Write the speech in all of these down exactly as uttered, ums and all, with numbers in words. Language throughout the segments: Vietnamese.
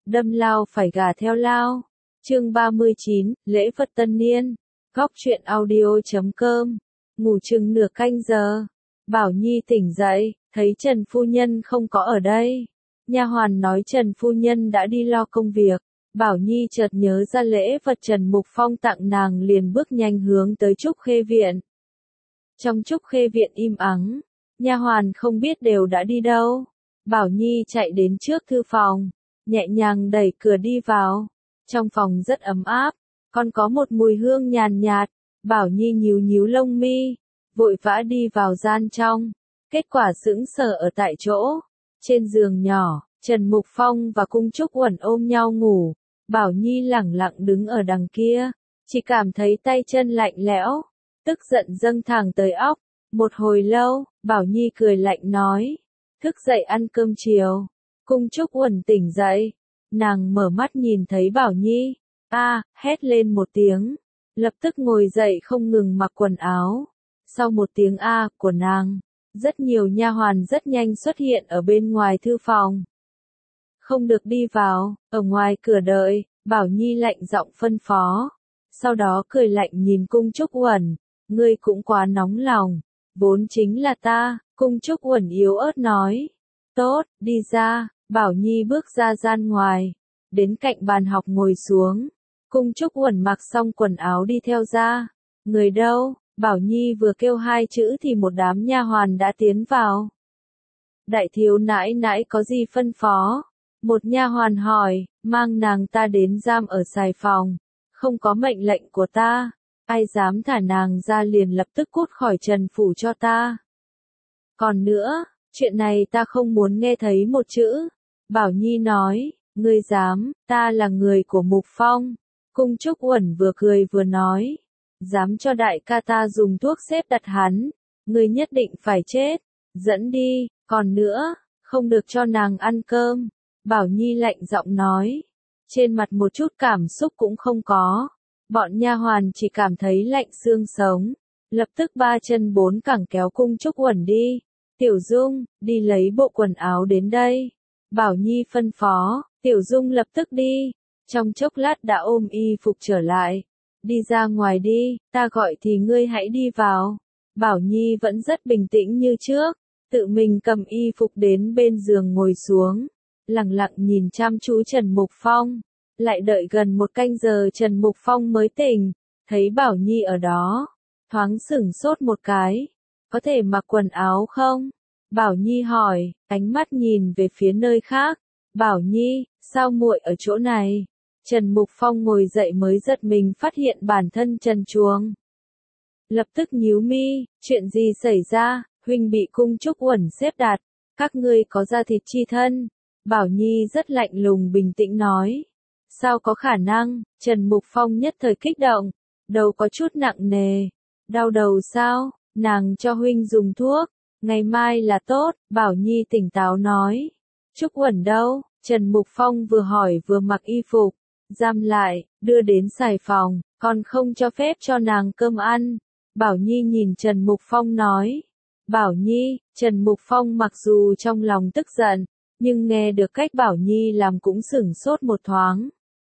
đâm lao phải gà theo lao. Chương ba mươi chín, lễ Phật Tân Niên. Góc truyện audio chấm com. Ngủ chừng nửa canh giờ. Bảo Nhi tỉnh dậy, thấy Trần phu nhân không có ở đây. Nha hoàn nói Trần phu nhân đã đi lo công việc. Bảo Nhi chợt nhớ ra lễ vật Trần Mục Phong tặng nàng, liền bước nhanh hướng tới Trúc Khê Viện. Trong Trúc Khê Viện im ắng, nha hoàn không biết đều đã đi đâu. Bảo Nhi chạy đến trước thư phòng, nhẹ nhàng đẩy cửa đi vào. Trong phòng rất ấm áp, còn có một mùi hương nhàn nhạt. Bảo Nhi nhíu nhíu lông mi, vội vã đi vào gian trong. Kết quả sững sờ ở tại chỗ. Trên giường nhỏ, Trần Mục Phong và Cung Trúc Uẩn ôm nhau ngủ. Bảo Nhi lẳng lặng đứng ở đằng kia, chỉ cảm thấy tay chân lạnh lẽo, tức giận dâng thẳng tới óc. Một hồi lâu, Bảo Nhi cười lạnh nói, thức dậy ăn cơm chiều. Cung Trúc Uẩn tỉnh dậy, nàng mở mắt nhìn thấy Bảo Nhi, a, hét lên một tiếng, lập tức ngồi dậy không ngừng mặc quần áo. Sau một tiếng a của nàng, rất nhiều nha hoàn rất nhanh xuất hiện ở bên ngoài thư phòng. Không được đi vào, ở ngoài cửa đợi. Bảo Nhi lạnh giọng phân phó. Sau đó cười lạnh nhìn Cung Trúc Uẩn, ngươi cũng quá nóng lòng, vốn chính là ta. Cung Trúc Uẩn yếu ớt nói, tốt, đi ra. Bảo Nhi bước ra gian ngoài, đến cạnh bàn học ngồi xuống. Cung Trúc Uẩn mặc xong quần áo đi theo ra. Người đâu? Bảo Nhi vừa kêu hai chữ thì một đám nha hoàn đã tiến vào. Đại thiếu nãi nãi có gì phân phó? Một nha hoàn hỏi, mang nàng ta đến giam ở Sài Phòng. Không có mệnh lệnh của ta, ai dám thả nàng ra liền lập tức cút khỏi Trần phủ cho ta. Còn nữa, chuyện này ta không muốn nghe thấy một chữ. Bảo Nhi nói, ngươi dám, ta là người của Mục Phong. Cung Trúc Uẩn vừa cười vừa nói, dám cho đại ca ta dùng thuốc xếp đặt hắn, ngươi nhất định phải chết, dẫn đi. Còn nữa, không được cho nàng ăn cơm. Bảo Nhi lạnh giọng nói, trên mặt một chút cảm xúc cũng không có. Bọn nha hoàn chỉ cảm thấy lạnh xương sống, lập tức ba chân bốn cẳng kéo Cung Trúc Uẩn đi. Tiểu Dung, đi lấy bộ quần áo đến đây. Bảo Nhi phân phó, Tiểu Dung lập tức đi. Trong chốc lát đã ôm y phục trở lại. Đi ra ngoài đi, ta gọi thì ngươi hãy đi vào. Bảo Nhi vẫn rất bình tĩnh như trước, tự mình cầm y phục đến bên giường ngồi xuống. Lặng lặng nhìn chăm chú Trần Mục Phong, lại đợi gần một canh giờ Trần Mục Phong mới tỉnh, thấy Bảo Nhi ở đó, thoáng sửng sốt một cái, có thể mặc quần áo không? Bảo Nhi hỏi, ánh mắt nhìn về phía nơi khác. Bảo Nhi, sao muội ở chỗ này? Trần Mục Phong ngồi dậy mới giật mình phát hiện bản thân trần truồng. Lập tức nhíu mi, chuyện gì xảy ra? Huynh bị Cung Trúc Uẩn xếp đặt, các ngươi có da thịt chi thân. Bảo Nhi rất lạnh lùng bình tĩnh nói. Sao có khả năng? Trần Mục Phong nhất thời kích động, đầu có chút nặng nề. Đau đầu sao? Nàng cho huynh dùng thuốc, ngày mai là tốt. Bảo Nhi tỉnh táo nói. Trúc Uẩn đâu? Trần Mục Phong vừa hỏi vừa mặc y phục, giam lại, đưa đến Sài Phòng, còn không cho phép cho nàng cơm ăn. Bảo Nhi nhìn Trần Mục Phong nói. Bảo Nhi, Trần Mục Phong mặc dù trong lòng tức giận, nhưng nghe được cách Bảo Nhi làm cũng sửng sốt một thoáng.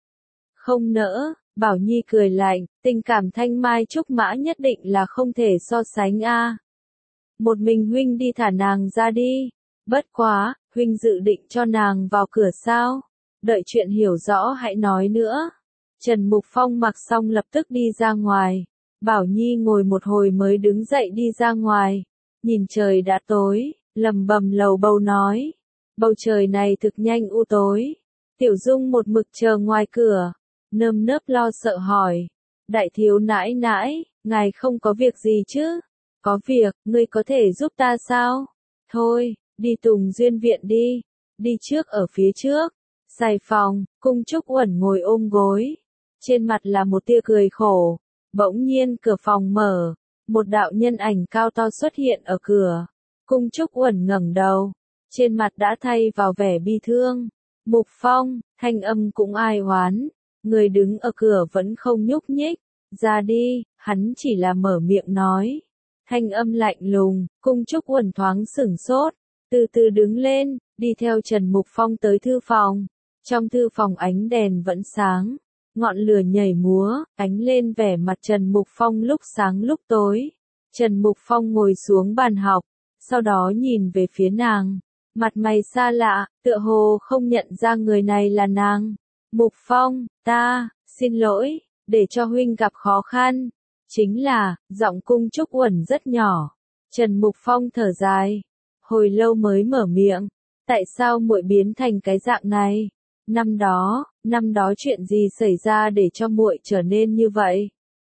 Không nỡ, Bảo Nhi cười lạnh, tình cảm thanh mai trúc mã nhất định là không thể so sánh a. Một mình huynh đi thả nàng ra đi. Bất quá, huynh dự định cho nàng vào cửa sao? Đợi chuyện hiểu rõ hãy nói nữa. Trần Mục Phong mặc xong lập tức đi ra ngoài. Bảo Nhi ngồi một hồi mới đứng dậy đi ra ngoài. Nhìn trời đã tối, lầm bầm lầu bầu nói. Bầu trời này thực nhanh u tối. Tiểu Dung một mực chờ ngoài cửa, nơm nớp lo sợ hỏi. Đại thiếu nãi nãi, ngài không có việc gì chứ? Có việc, ngươi có thể giúp ta sao? Thôi, đi Tùng Duyên Viện đi. Đi trước ở phía trước. Sài Phòng, Cung Trúc Uẩn ngồi ôm gối. Trên mặt là một tia cười khổ. Bỗng nhiên cửa phòng mở. Một đạo nhân ảnh cao to xuất hiện ở cửa. Cung Trúc Uẩn ngẩng đầu. Trên mặt đã thay vào vẻ bi thương. Mục Phong, thanh âm cũng ai oán. Người đứng ở cửa vẫn không nhúc nhích. Ra đi, hắn chỉ là mở miệng nói. Thanh âm lạnh lùng, Cung Trúc Uẩn thoáng sửng sốt. Từ từ đứng lên, đi theo Trần Mục Phong tới thư phòng. Trong thư phòng ánh đèn vẫn sáng, ngọn lửa nhảy múa, ánh lên vẻ mặt Trần Mục Phong lúc sáng lúc tối. Trần Mục Phong ngồi xuống bàn học, sau đó nhìn về phía nàng, mặt mày xa lạ, tựa hồ không nhận ra người này là nàng. Mục Phong, ta, xin lỗi, để cho huynh gặp khó khăn. Chính là, giọng Cung Trúc Uẩn rất nhỏ. Trần Mục Phong thở dài, hồi lâu mới mở miệng, tại sao muội biến thành cái dạng này? Năm đó, năm đó chuyện gì xảy ra để cho muội trở nên như vậy?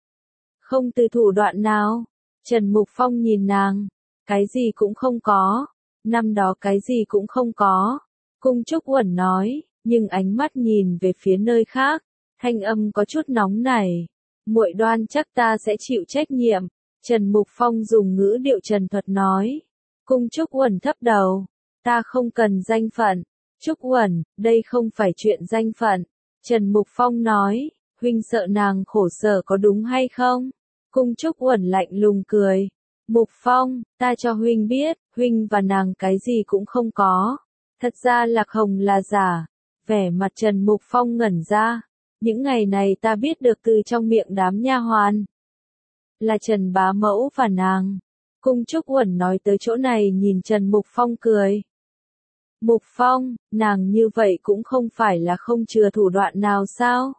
Không từ thủ đoạn nào? Trần Mục Phong nhìn nàng, cái gì cũng không có, năm đó cái gì cũng không có. Cung Trúc Uẩn nói, nhưng ánh mắt nhìn về phía nơi khác, thanh âm có chút nóng nảy. Muội đoan chắc ta sẽ chịu trách nhiệm. Trần Mục Phong dùng ngữ điệu trần thuật nói. Cung Trúc Uẩn thấp đầu, ta không cần danh phận. Trúc Uẩn, đây không phải chuyện danh phận. Trần Mục Phong nói, huynh sợ nàng khổ sở có đúng hay không? Cung Trúc Uẩn lạnh lùng cười. Mục Phong, ta cho huynh biết, huynh và nàng cái gì cũng không có. Thật ra Lạc Hồng là giả. Vẻ mặt Trần Mục Phong ngẩn ra. Những ngày này ta biết được từ trong miệng đám nha hoàn. Là Trần Bá Mẫu và nàng. Cung Trúc Uẩn nói tới chỗ này nhìn Trần Mục Phong cười. Mục Phong, nàng như vậy cũng không phải là không chừa thủ đoạn nào sao?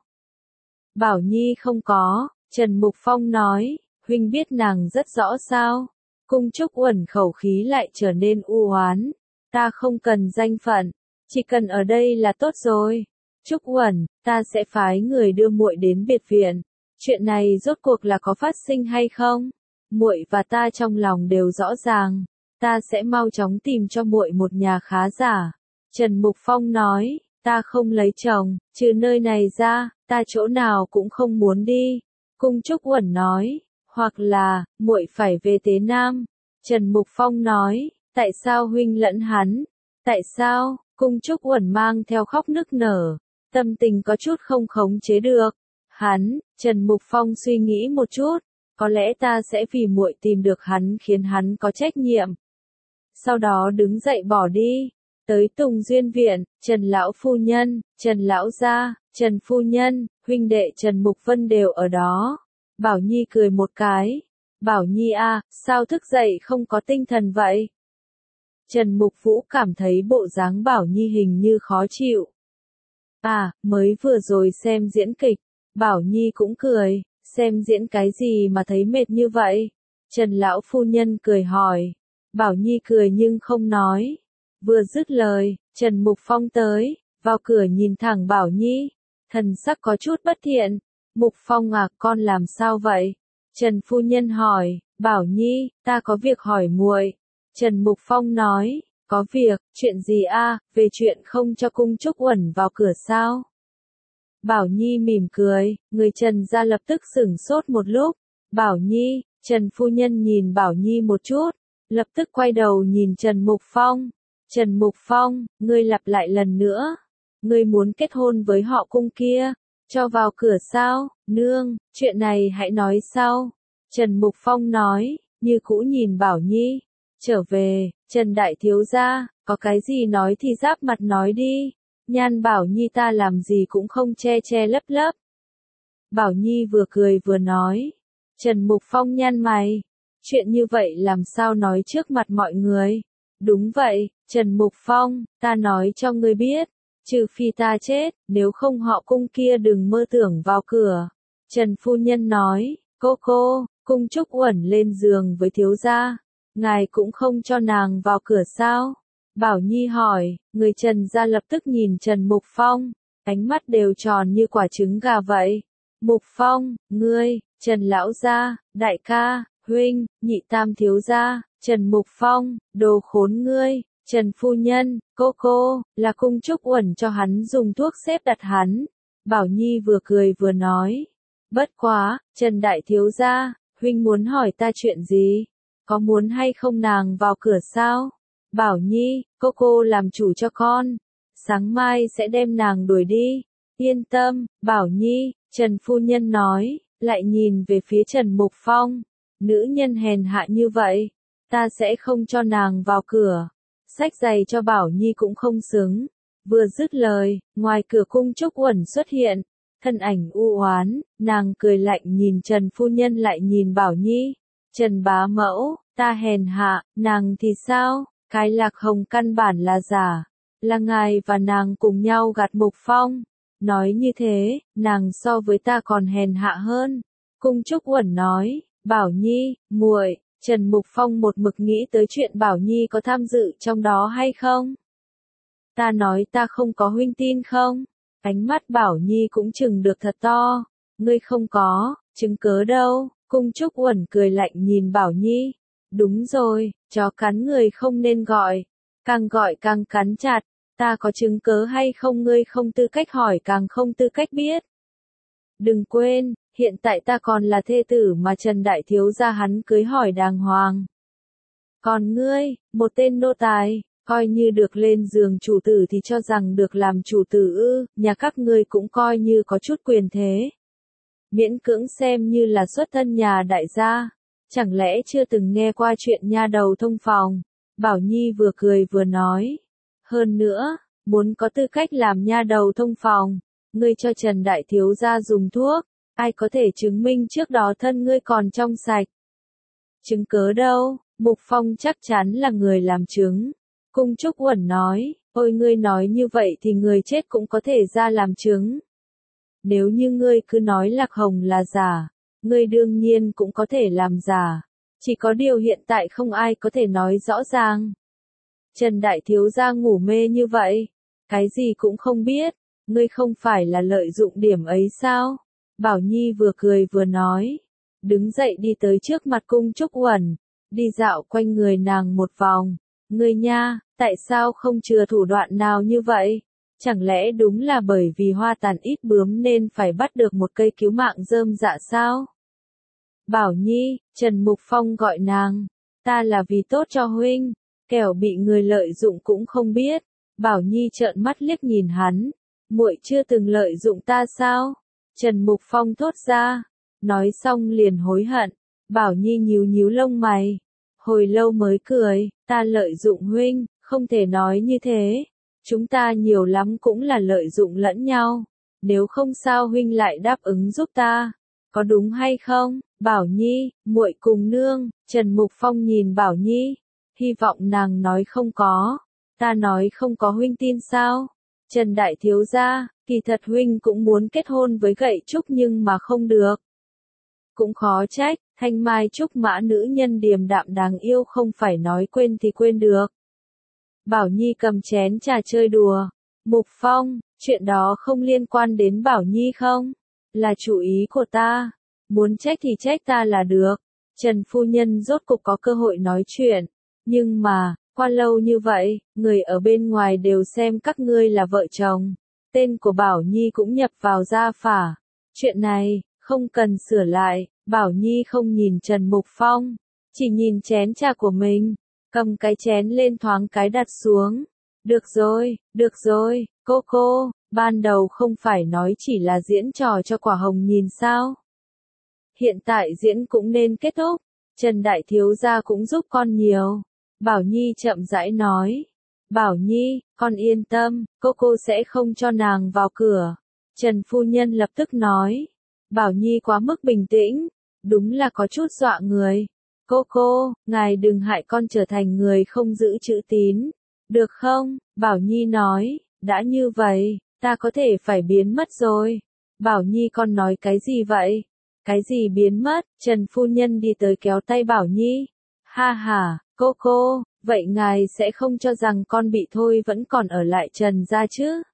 Bảo Nhi không có, Trần Mục Phong nói, huynh biết nàng rất rõ sao? Cung Trúc Uẩn khẩu khí lại trở nên u oán. Ta không cần danh phận, chỉ cần ở đây là tốt rồi. Trúc Uẩn, ta sẽ phái người đưa muội đến biệt viện. Chuyện này rốt cuộc là có phát sinh hay không? Muội và ta trong lòng đều rõ ràng. Ta sẽ mau chóng tìm cho muội một nhà khá giả. Trần Mục Phong nói, ta không lấy chồng, trừ nơi này ra, ta chỗ nào cũng không muốn đi. Cung Trúc Uẩn nói, hoặc là, muội phải về Tế Nam. Trần Mục Phong nói, tại sao huynh lẫn hắn? Tại sao? Cung Trúc Uẩn mang theo khóc nức nở, tâm tình có chút không khống chế được. Hắn, Trần Mục Phong suy nghĩ một chút, có lẽ ta sẽ vì muội tìm được hắn khiến hắn có trách nhiệm. Sau đó đứng dậy bỏ đi, tới Tùng Duyên Viện, Trần Lão Phu Nhân, Trần Lão Gia, Trần Phu Nhân, huynh đệ Trần Mục Vân đều ở đó. Bảo Nhi cười một cái, Bảo Nhi a, sao thức dậy không có tinh thần vậy? Trần Mục Vũ cảm thấy bộ dáng Bảo Nhi hình như khó chịu. À, mới vừa rồi xem diễn kịch, Bảo Nhi cũng cười, xem diễn cái gì mà thấy mệt như vậy? Trần Lão Phu Nhân cười hỏi. Bảo Nhi cười nhưng không nói. Vừa dứt lời, Trần Mục Phong tới, vào cửa nhìn thẳng Bảo Nhi, thần sắc có chút bất thiện. Mục Phong à, con làm sao vậy? Trần Phu Nhân hỏi. Bảo Nhi, ta có việc hỏi muội. Trần Mục Phong nói, có việc, chuyện gì a? Về chuyện không cho Cung Trúc Uẩn vào cửa sao? Bảo Nhi mỉm cười, người Trần gia lập tức sửng sốt một lúc. Bảo Nhi, Trần Phu Nhân nhìn Bảo Nhi một chút, lập tức quay đầu nhìn Trần Mục Phong. Trần Mục Phong, ngươi lặp lại lần nữa. Ngươi muốn kết hôn với họ Cung kia, cho vào cửa sao? Nương, chuyện này hãy nói sau. Trần Mục Phong nói, như cũ nhìn Bảo Nhi. Trở về, Trần Đại Thiếu Gia, có cái gì nói thì giáp mặt nói đi. Nhan Bảo Nhi ta làm gì cũng không che che lấp lấp. Bảo Nhi vừa cười vừa nói. Trần Mục Phong nhăn mày. Chuyện như vậy làm sao nói trước mặt mọi người? Đúng vậy, Trần Mục Phong, ta nói cho ngươi biết. Trừ phi ta chết, nếu không họ Cung kia đừng mơ tưởng vào cửa. Trần Phu Nhân nói, cô cô, Cung Trúc Uẩn lên giường với thiếu gia. Ngài cũng không cho nàng vào cửa sao? Bảo Nhi hỏi, người Trần gia lập tức nhìn Trần Mục Phong, ánh mắt đều tròn như quả trứng gà vậy. Mục Phong, ngươi, Trần Lão Gia, đại ca, huynh, nhị tam thiếu gia, Trần Mục Phong, đồ khốn ngươi, Trần Phu Nhân, cô cô, là Cung Trúc Uẩn cho hắn dùng thuốc xếp đặt hắn. Bảo Nhi vừa cười vừa nói, bất quá, Trần Đại Thiếu Gia, huynh muốn hỏi ta chuyện gì? Có muốn hay không nàng vào cửa sao? Bảo Nhi, cô cô làm chủ cho con. Sáng mai sẽ đem nàng đuổi đi. Yên tâm, Bảo Nhi, Trần Phu Nhân nói, lại nhìn về phía Trần Mục Phong. Nữ nhân hèn hạ như vậy, ta sẽ không cho nàng vào cửa. Xách giày cho Bảo Nhi cũng không xứng. Vừa dứt lời, ngoài cửa Cung Trúc Uẩn xuất hiện, thân ảnh u oán, nàng cười lạnh nhìn Trần phu nhân lại nhìn Bảo Nhi. Trần bá mẫu, ta hèn hạ, nàng thì sao, cái Lạc Hồng căn bản là giả, là ngài và nàng cùng nhau gạt Mục Phong. Nói như thế, nàng so với ta còn hèn hạ hơn. Cung Trúc Uẩn nói, Bảo Nhi, muội, Trần Mục Phong một mực nghĩ tới chuyện Bảo Nhi có tham dự trong đó hay không. Ta nói ta không có huynh tin không? Ánh mắt Bảo Nhi cũng chừng được thật to. Ngươi không có, chứng cớ đâu? Cung Trúc Uẩn cười lạnh nhìn Bảo Nhi. Đúng rồi, chó cắn người không nên gọi. Càng gọi càng cắn chặt. Ta có chứng cớ hay không ngươi không tư cách hỏi càng không tư cách biết. Đừng quên, hiện tại ta còn là thê tử mà Trần Đại Thiếu gia hắn cưới hỏi đàng hoàng. Còn ngươi, một tên nô tài, coi như được lên giường chủ tử thì cho rằng được làm chủ tử ư, nhà các ngươi cũng coi như có chút quyền thế. Miễn cưỡng xem như là xuất thân nhà đại gia, chẳng lẽ chưa từng nghe qua chuyện nha đầu thông phòng. Bảo Nhi vừa cười vừa nói. Hơn nữa, muốn có tư cách làm nha đầu thông phòng, ngươi cho Trần Đại Thiếu gia dùng thuốc, ai có thể chứng minh trước đó thân ngươi còn trong sạch. Chứng cớ đâu, Mục Phong chắc chắn là người làm chứng. Cung Trúc Uẩn nói, ôi ngươi nói như vậy thì người chết cũng có thể ra làm chứng. Nếu như ngươi cứ nói Lạc Hồng là giả, ngươi đương nhiên cũng có thể làm giả. Chỉ có điều hiện tại không ai có thể nói rõ ràng. Trần Đại Thiếu gia ngủ mê như vậy, cái gì cũng không biết, ngươi không phải là lợi dụng điểm ấy sao? Bảo Nhi vừa cười vừa nói, đứng dậy đi tới trước mặt Cung Trúc Uẩn, đi dạo quanh người nàng một vòng. Ngươi nha, tại sao không chừa thủ đoạn nào như vậy? Chẳng lẽ đúng là bởi vì hoa tàn ít bướm nên phải bắt được một cây cứu mạng rơm dạ sao? Bảo Nhi, Trần Mục Phong gọi nàng, ta là vì tốt cho huynh, kẻo bị người lợi dụng cũng không biết. Bảo Nhi trợn mắt liếc nhìn hắn, muội chưa từng lợi dụng ta sao? Trần Mục Phong thốt ra, nói xong liền hối hận. Bảo Nhi nhíu nhíu lông mày, hồi lâu mới cười, ta lợi dụng huynh, không thể nói như thế. Chúng ta nhiều lắm cũng là lợi dụng lẫn nhau, nếu không sao huynh lại đáp ứng giúp ta, có đúng hay không? Bảo Nhi, muội cùng nương. Trần Mục Phong nhìn Bảo Nhi, hy vọng nàng nói không có. Ta nói không có huynh tin sao? Trần Đại Thiếu gia, kỳ thật huynh cũng muốn kết hôn với Gậy Trúc nhưng mà không được. Cũng khó trách, thanh mai trúc mã nữ nhân điềm đạm đáng yêu không phải nói quên thì quên được. Bảo Nhi cầm chén trà chơi đùa. Mục Phong, chuyện đó không liên quan đến Bảo Nhi không? Là chủ ý của ta. Muốn trách thì trách ta là được. Trần phu nhân rốt cục có cơ hội nói chuyện. Nhưng mà, qua lâu như vậy, người ở bên ngoài đều xem các ngươi là vợ chồng. Tên của Bảo Nhi cũng nhập vào gia phả. Chuyện này, không cần sửa lại. Bảo Nhi không nhìn Trần Mục Phong, chỉ nhìn chén trà của mình, cầm cái chén lên thoáng cái đặt xuống. Được rồi, được rồi, cô cô, ban đầu không phải nói chỉ là diễn trò cho Quả Hồng nhìn sao? Hiện tại diễn cũng nên kết thúc, Trần Đại Thiếu gia cũng giúp con nhiều. Bảo Nhi chậm rãi nói. Bảo Nhi, con yên tâm, cô cô sẽ không cho nàng vào cửa. Trần phu nhân lập tức nói. Bảo Nhi quá mức bình tĩnh, đúng là có chút dọa người. Cô cô, ngài đừng hại con trở thành người không giữ chữ tín, được không? Bảo Nhi nói, đã như vậy, ta có thể phải biến mất rồi. Bảo Nhi con nói cái gì vậy? Cái gì biến mất? Trần phu nhân đi tới kéo tay Bảo Nhi. Ha ha, cô cô, vậy ngài sẽ không cho rằng con bị thôi vẫn còn ở lại Trần gia chứ?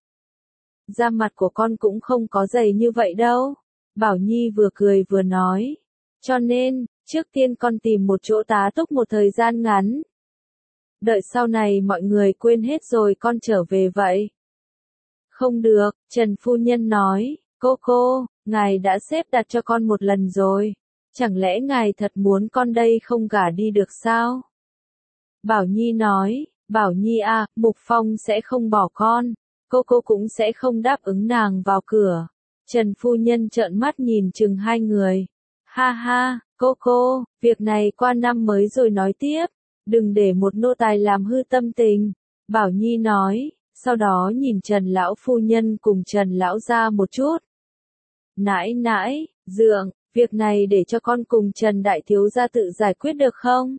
Da mặt của con cũng không có dày như vậy đâu. Bảo Nhi vừa cười vừa nói. Cho nên, trước tiên con tìm một chỗ tá túc một thời gian ngắn. Đợi sau này mọi người quên hết rồi con trở về vậy. Không được, Trần phu nhân nói. Cô cô, ngài đã xếp đặt cho con một lần rồi. Chẳng lẽ ngài thật muốn con đây không gả đi được sao? Bảo Nhi nói. Bảo Nhi à, Mục Phong sẽ không bỏ con. Cô cô cũng sẽ không đáp ứng nàng vào cửa. Trần phu nhân trợn mắt nhìn chừng hai người. Ha ha, cô cô, việc này qua năm mới rồi nói tiếp. Đừng để một nô tài làm hư tâm tình. Bảo Nhi nói, sau đó nhìn Trần lão phu nhân cùng Trần lão gia một chút. Nãi nãi, dượng, việc này để cho con cùng Trần đại thiếu gia tự giải quyết được không?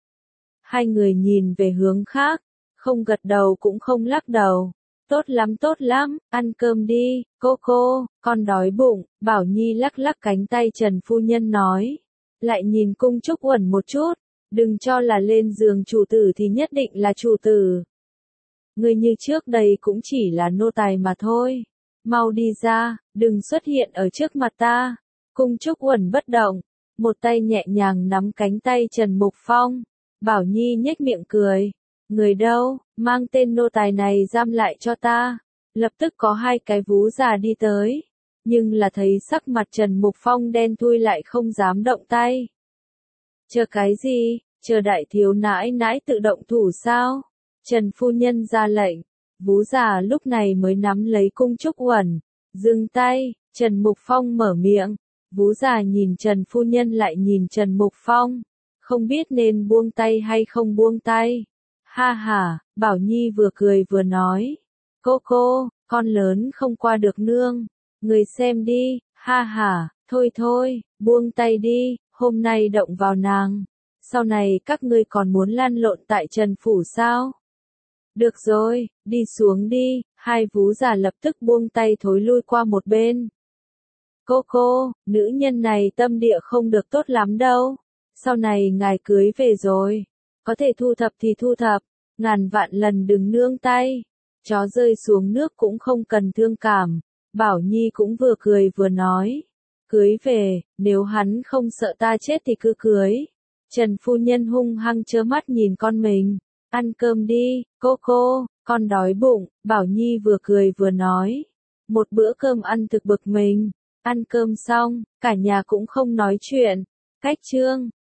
Hai người nhìn về hướng khác, không gật đầu cũng không lắc đầu. Tốt lắm tốt lắm, ăn cơm đi, cô cô, con đói bụng, Bảo Nhi lắc lắc cánh tay Trần phu nhân nói. Lại nhìn Cung Trúc Uẩn một chút, đừng cho là lên giường chủ tử thì nhất định là chủ tử. Người như trước đây cũng chỉ là nô tài mà thôi. Mau đi ra, đừng xuất hiện ở trước mặt ta. Cung Trúc Uẩn bất động, một tay nhẹ nhàng nắm cánh tay Trần Mục Phong. Bảo Nhi nhếch miệng cười. Người đâu, mang tên nô tài này giam lại cho ta. Lập tức có hai cái vú già đi tới. Nhưng là thấy sắc mặt Trần Mục Phong đen thui lại không dám động tay. Chờ cái gì, chờ đại thiếu nãi nãi tự động thủ sao? Trần phu nhân ra lệnh. Vú già lúc này mới nắm lấy Cung Trúc Uẩn. Dừng tay, Trần Mục Phong mở miệng. Vú già nhìn Trần phu nhân lại nhìn Trần Mục Phong. Không biết nên buông tay hay không buông tay. Ha ha, Bảo Nhi vừa cười vừa nói. Cô cô, con lớn không qua được nương. Người xem đi, ha ha, thôi thôi, buông tay đi, hôm nay động vào nàng. Sau này các ngươi còn muốn lăn lộn tại Trần Phủ sao? Được rồi, đi xuống đi, hai vú già lập tức buông tay thối lui qua một bên. Cô cô, nữ nhân này tâm địa không được tốt lắm đâu. Sau này ngài cưới về rồi, có thể thu thập thì thu thập, ngàn vạn lần đừng nương tay. Chó rơi xuống nước cũng không cần thương cảm. Bảo Nhi cũng vừa cười vừa nói. Cưới về, nếu hắn không sợ ta chết thì cứ cưới. Trần phu nhân hung hăng trơ mắt nhìn con mình. Ăn cơm đi, cô cô, con đói bụng. Bảo Nhi vừa cười vừa nói. Một bữa cơm ăn thực bực mình. Ăn cơm xong, cả nhà cũng không nói chuyện. Cách chương